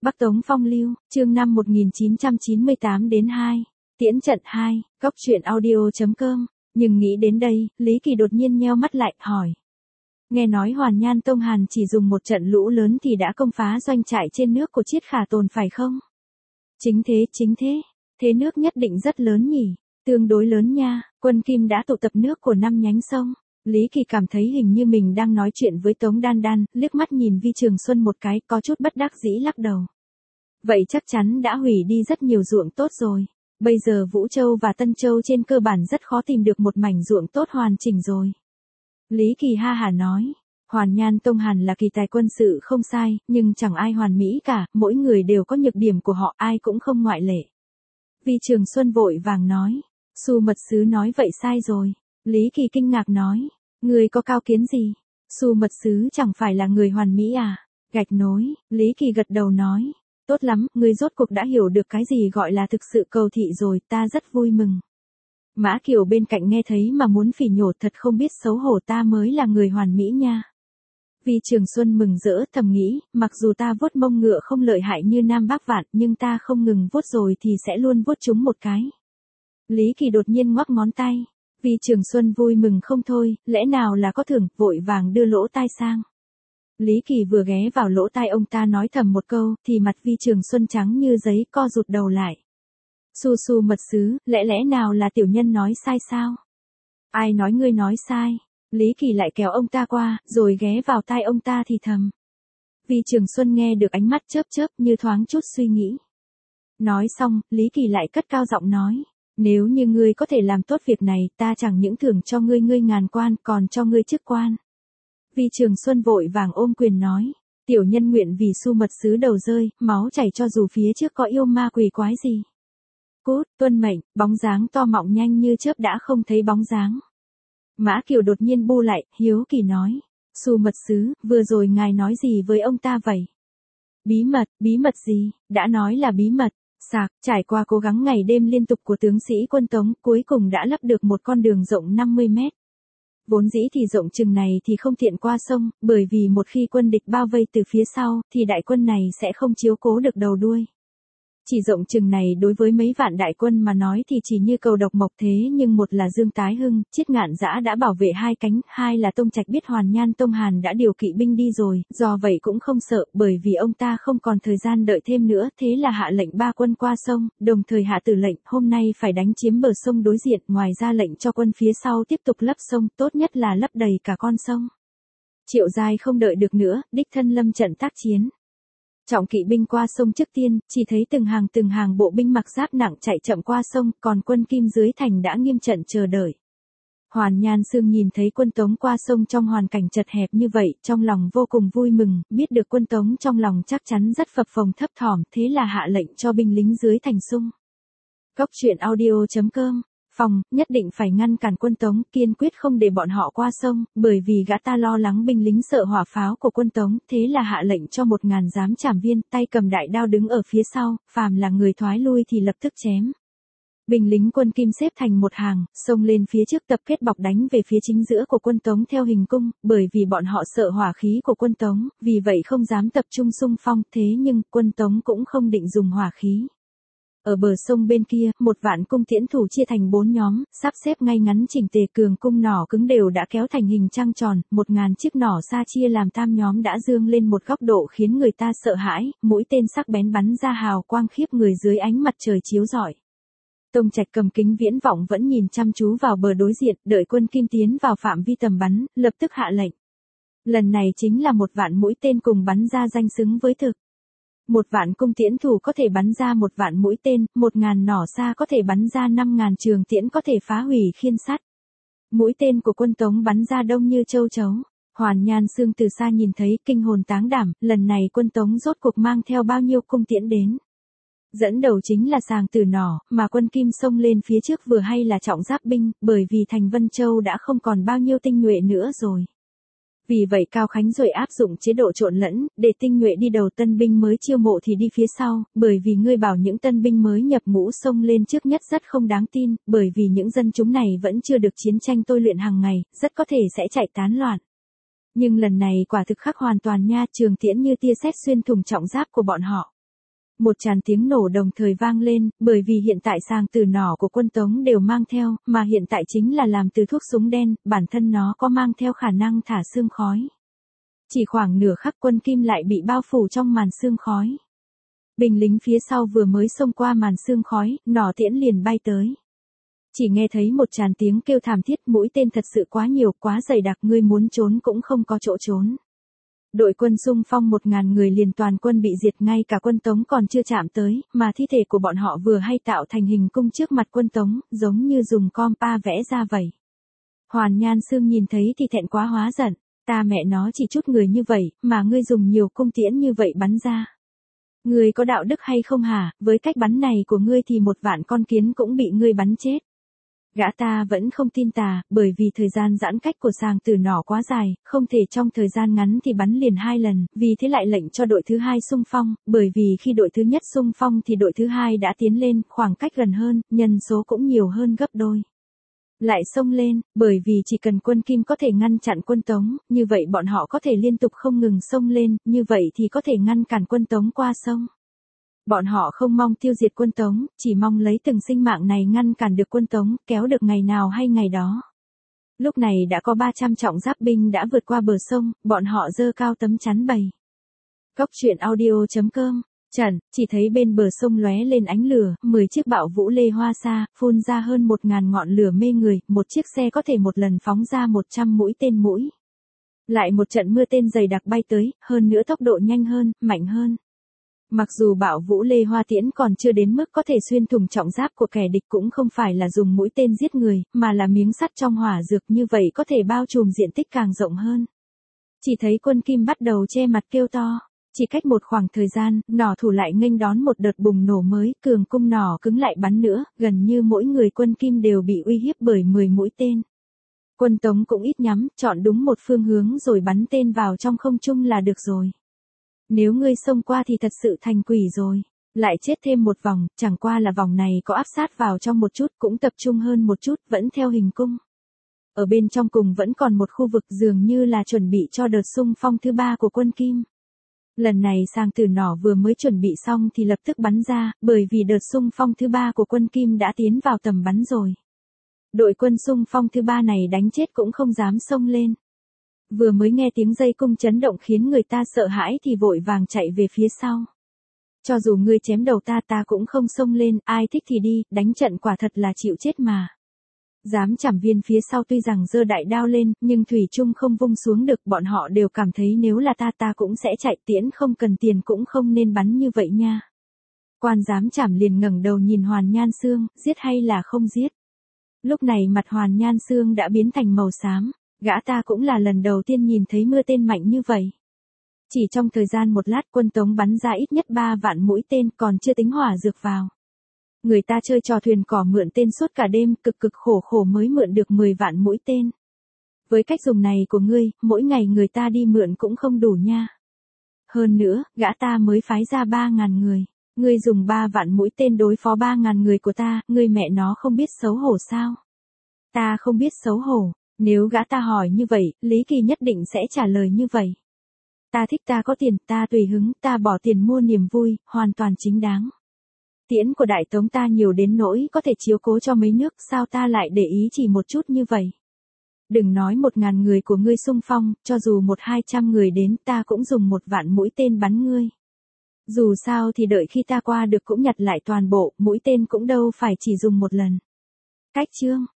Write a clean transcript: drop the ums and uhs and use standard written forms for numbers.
Bắc Tống Phong Lưu, chương 5 1998 đến 2. Tiễn trận 2, góc truyện audio.com. Nhưng nghĩ đến đây, Lý Kỳ đột nhiên nheo mắt lại, hỏi. Nghe nói Hoàn Nhan Tông Hàn chỉ dùng một trận lũ lớn thì đã công phá doanh trại trên nước của Chiết Khả Tồn phải không? Chính thế. Thế nước nhất định rất lớn nhỉ? Tương đối lớn nha, quân Kim đã tụ tập nước của 5 nhánh sông. Lý Kỳ cảm thấy hình như mình đang nói chuyện với Tống Đan Đan, liếc mắt nhìn Vi Trường Xuân một cái, có chút bất đắc dĩ lắc đầu. Vậy chắc chắn đã hủy đi rất nhiều ruộng tốt rồi. Bây giờ Vũ Châu và Tân Châu trên cơ bản rất khó tìm được một mảnh ruộng tốt hoàn chỉnh rồi. Lý Kỳ ha hả nói, Hoàn Nhan Tông Hàn là kỳ tài quân sự không sai, nhưng chẳng ai hoàn mỹ cả, mỗi người đều có nhược điểm của họ, ai cũng không ngoại lệ. Vi Trường Xuân vội vàng nói, Xu mật sứ nói vậy sai rồi. Lý Kỳ kinh ngạc nói, người có cao kiến gì? Xu mật sứ chẳng phải là người hoàn mỹ à? Gạch nối, Lý Kỳ gật đầu nói, tốt lắm, người rốt cuộc đã hiểu được cái gì gọi là thực sự cầu thị rồi, ta rất vui mừng. Mã Kiều bên cạnh nghe thấy mà muốn phỉ nhổ, thật không biết xấu hổ, ta mới là người hoàn mỹ nha. Vi Trường Xuân mừng rỡ thầm nghĩ, mặc dù ta vuốt mông ngựa không lợi hại như Nam Bắc Vạn, nhưng ta không ngừng vuốt rồi thì sẽ luôn vuốt chúng một cái. Lý Kỳ đột nhiên ngoắc ngón tay. Vi Trường Xuân vui mừng không thôi, lẽ nào là có thưởng, vội vàng đưa lỗ tai sang. Lý Kỳ vừa ghé vào lỗ tai ông ta nói thầm một câu, thì mặt Vi Trường Xuân trắng như giấy, co rụt đầu lại. Xu mật sứ, lẽ nào là tiểu nhân nói sai sao? Ai nói ngươi nói sai? Lý Kỳ lại kéo ông ta qua, rồi ghé vào tai ông ta thì thầm. Vi Trường Xuân nghe được ánh mắt chớp như thoáng chút suy nghĩ. Nói xong, Lý Kỳ lại cất cao giọng nói. Nếu như ngươi có thể làm tốt việc này, ta chẳng những thưởng cho ngươi ngàn quan, còn cho ngươi chức quan. Vi Trường Xuân vội vàng ôm quyền nói, tiểu nhân nguyện vì Xu mật sứ đầu rơi, máu chảy cho dù phía trước có yêu ma quỷ quái gì. Cút, tuân mệnh, bóng dáng to mọng nhanh như chớp đã không thấy bóng dáng. Mã Kiều đột nhiên bu lại, hiếu kỳ nói, Xu mật sứ, vừa rồi ngài nói gì với ông ta vậy? Bí mật gì, đã nói là bí mật. Trải qua cố gắng ngày đêm liên tục của tướng sĩ quân Tống, cuối cùng đã lấp được một con đường rộng 50 mét. Vốn dĩ thì rộng chừng này thì không tiện qua sông, bởi vì một khi quân địch bao vây từ phía sau, thì đại quân này sẽ không chiếu cố được đầu đuôi. Chỉ rộng chừng này đối với mấy vạn đại quân mà nói thì chỉ như cầu độc mộc, thế nhưng một là Dương Tái Hưng, Chiết Ngạn Dã đã bảo vệ hai cánh, hai là Tông Trạch biết Hoàn Nhan Tông Hàn đã điều kỵ binh đi rồi, do vậy cũng không sợ, bởi vì ông ta không còn thời gian đợi thêm nữa, thế là hạ lệnh 3 quân qua sông, đồng thời hạ tử lệnh, hôm nay phải đánh chiếm bờ sông đối diện, ngoài ra lệnh cho quân phía sau tiếp tục lấp sông, tốt nhất là lấp đầy cả con sông. Triệu Giai không đợi được nữa, đích thân lâm trận tác chiến. Trọng kỵ binh qua sông trước tiên, chỉ thấy từng hàng bộ binh mặc giáp nặng chạy chậm qua sông, còn quân Kim dưới thành đã nghiêm trận chờ đợi. Hoàn Nhan Xương nhìn thấy quân Tống qua sông trong hoàn cảnh chật hẹp như vậy, trong lòng vô cùng vui mừng, biết được quân Tống trong lòng chắc chắn rất phập phồng thấp thỏm, thế là hạ lệnh cho binh lính dưới thành xung. Góc truyện audio.com. Phòng, nhất định phải ngăn cản quân Tống, kiên quyết không để bọn họ qua sông, bởi vì gã ta lo lắng binh lính sợ hỏa pháo của quân Tống, thế là hạ lệnh cho 1000 giám trảm viên, tay cầm đại đao đứng ở phía sau, phàm là người thoái lui thì lập tức chém. Binh lính quân Kim xếp thành một hàng, xông lên phía trước tập kết bọc đánh về phía chính giữa của quân Tống theo hình cung, bởi vì bọn họ sợ hỏa khí của quân Tống, vì vậy không dám tập trung xung phong, thế nhưng quân Tống cũng không định dùng hỏa khí. Ở bờ sông bên kia, 1.000 cung tiễn thủ chia thành 4 nhóm, sắp xếp ngay ngắn chỉnh tề, cường cung nỏ cứng đều đã kéo thành hình trăng tròn, 1000 chiếc nỏ xa chia làm tam nhóm đã dương lên một góc độ khiến người ta sợ hãi, mũi tên sắc bén bắn ra hào quang khiếp người dưới ánh mặt trời chiếu rọi. Tông Trạch cầm kính viễn vọng vẫn nhìn chăm chú vào bờ đối diện, đợi quân Kim tiến vào phạm vi tầm bắn, lập tức hạ lệnh. Lần này chính là 1.000 mũi tên cùng bắn ra danh xứng với thực. 1.000 cung tiễn thủ có thể bắn ra 1.000 mũi tên, 1000 nỏ xa có thể bắn ra 5000 trường tiễn có thể phá hủy khiên sắt. Mũi tên của quân Tống bắn ra đông như châu chấu. Hoàn Nhan Xương từ xa nhìn thấy kinh hồn táng đảm, lần này quân Tống rốt cuộc mang theo bao nhiêu cung tiễn đến. Dẫn đầu chính là Sàng Tử nỏ, mà quân Kim xông lên phía trước vừa hay là trọng giáp binh, bởi vì thành Vân Châu đã không còn bao nhiêu tinh nhuệ nữa rồi. Vì vậy Cao Khánh rồi áp dụng chế độ trộn lẫn, để tinh nhuệ đi đầu, tân binh mới chiêu mộ thì đi phía sau, bởi vì ngươi bảo những tân binh mới nhập ngũ xông lên trước nhất rất không đáng tin, bởi vì những dân chúng này vẫn chưa được chiến tranh tôi luyện hàng ngày, rất có thể sẽ chạy tán loạn. Nhưng lần này quả thực khác hoàn toàn nha, trường tiễn như tia sét xuyên thủng trọng giáp của bọn họ. Một tràng tiếng nổ đồng thời vang lên, bởi vì hiện tại sàng từ nỏ của quân Tống đều mang theo, mà hiện tại chính là làm từ thuốc súng đen, bản thân nó có mang theo khả năng thả sương khói. Chỉ khoảng nửa khắc quân Kim lại bị bao phủ trong màn sương khói. Binh lính phía sau vừa mới xông qua màn sương khói, nỏ tiễn liền bay tới. Chỉ nghe thấy một tràng tiếng kêu thảm thiết, mũi tên thật sự quá nhiều, quá dày đặc, ngươi muốn trốn cũng không có chỗ trốn. Đội quân xung phong 1.000 người liền toàn quân bị diệt, ngay cả quân Tống còn chưa chạm tới, mà thi thể của bọn họ vừa hay tạo thành hình cung trước mặt quân Tống, giống như dùng compa vẽ ra vậy. Hoàn Nhan Xương nhìn thấy thì thẹn quá hóa giận, ta mẹ nó chỉ chút người như vậy, mà ngươi dùng nhiều cung tiễn như vậy bắn ra. Ngươi có đạo đức hay không hả, với cách bắn này của ngươi thì 1.000 con kiến cũng bị ngươi bắn chết. Gã ta vẫn không tin tà, bởi vì thời gian giãn cách của sàng từ nỏ quá dài, không thể trong thời gian ngắn thì bắn liền 2 lần, vì thế lại lệnh cho đội thứ 2 xung phong, bởi vì khi đội thứ nhất xung phong thì đội thứ 2 đã tiến lên, khoảng cách gần hơn, nhân số cũng nhiều hơn gấp đôi. Lại xông lên, bởi vì chỉ cần quân Kim có thể ngăn chặn quân Tống, như vậy bọn họ có thể liên tục không ngừng xông lên, như vậy thì có thể ngăn cản quân Tống qua sông. Bọn họ không mong tiêu diệt quân Tống, chỉ mong lấy từng sinh mạng này ngăn cản được quân Tống, kéo được ngày nào hay ngày đó. Lúc này đã có 300 trọng giáp binh đã vượt qua bờ sông, bọn họ giơ cao tấm chắn bầy. Góc truyện audio.com. Trần, chỉ thấy bên bờ sông lóe lên ánh lửa, 10 chiếc bạo vũ lê hoa xa, phun ra hơn 1.000 ngọn lửa mê người, một chiếc xe có thể một lần phóng ra 100 mũi tên mũi. Lại một trận mưa tên dày đặc bay tới, hơn nữa tốc độ nhanh hơn, mạnh hơn. Mặc dù bạo vũ lê hoa tiễn còn chưa đến mức có thể xuyên thủng trọng giáp của kẻ địch, cũng không phải là dùng mũi tên giết người, mà là miếng sắt trong hỏa dược, như vậy có thể bao trùm diện tích càng rộng hơn. Chỉ thấy quân Kim bắt đầu che mặt kêu to. Chỉ cách một khoảng thời gian, nỏ thủ lại nghênh đón một đợt bùng nổ mới, cường cung nỏ cứng lại bắn nữa, gần như mỗi người quân Kim đều bị uy hiếp bởi 10 mũi tên. Quân Tống cũng ít nhắm, chọn đúng một phương hướng rồi bắn tên vào trong không trung là được rồi. Nếu ngươi xông qua thì thật sự thành quỷ rồi. Lại chết thêm một vòng, chẳng qua là vòng này có áp sát vào trong một chút, cũng tập trung hơn một chút, vẫn theo hình cung. Ở bên trong cùng vẫn còn một khu vực dường như là chuẩn bị cho đợt xung phong thứ 3 của quân Kim. Lần này sàng từ nỏ vừa mới chuẩn bị xong thì lập tức bắn ra, bởi vì đợt xung phong thứ 3 của quân Kim đã tiến vào tầm bắn rồi. Đội quân xung phong thứ 3 này đánh chết cũng không dám xông lên. Vừa mới nghe tiếng dây cung chấn động khiến người ta sợ hãi thì vội vàng chạy về phía sau. Cho dù ngươi chém đầu ta, ta cũng không xông lên, ai thích thì đi, đánh trận quả thật là chịu chết mà. Giám chảm viên phía sau tuy rằng giơ đại đao lên, nhưng thủy chung không vung xuống được, bọn họ đều cảm thấy nếu là ta cũng sẽ chạy, tiễn không cần tiền cũng không nên bắn như vậy nha. Quan giám chảm liền ngẩng đầu nhìn Hoàn Nhan Xương, giết hay là không giết. Lúc này mặt Hoàn Nhan Xương đã biến thành màu xám, gã ta cũng là lần đầu tiên nhìn thấy mưa tên mạnh như vậy. Chỉ trong thời gian một lát quân Tống bắn ra ít nhất 3 vạn mũi tên, còn chưa tính hỏa dược vào. Người ta chơi trò thuyền cỏ mượn tên suốt cả đêm, cực khổ mới mượn được 10 vạn mũi tên. Với cách dùng này của ngươi, mỗi ngày người ta đi mượn cũng không đủ nha. Hơn nữa, gã ta mới phái ra 3.000 người. Ngươi dùng 3 vạn mũi tên đối phó 3.000 người của ta, ngươi mẹ nó không biết xấu hổ sao? Ta không biết xấu hổ, nếu gã ta hỏi như vậy, Lý Kỳ nhất định sẽ trả lời như vậy. Ta thích, ta có tiền, ta tùy hứng, ta bỏ tiền mua niềm vui, hoàn toàn chính đáng. Tiễn của Đại Tống ta nhiều đến nỗi có thể chiếu cố cho mấy nước, sao ta lại để ý chỉ một chút như vậy? Đừng nói 1.000 người của ngươi xung phong, cho dù 100-200 người đến, ta cũng dùng 1 vạn mũi tên bắn ngươi. Dù sao thì đợi khi ta qua được cũng nhặt lại toàn bộ, mũi tên cũng đâu phải chỉ dùng một lần. Cách chương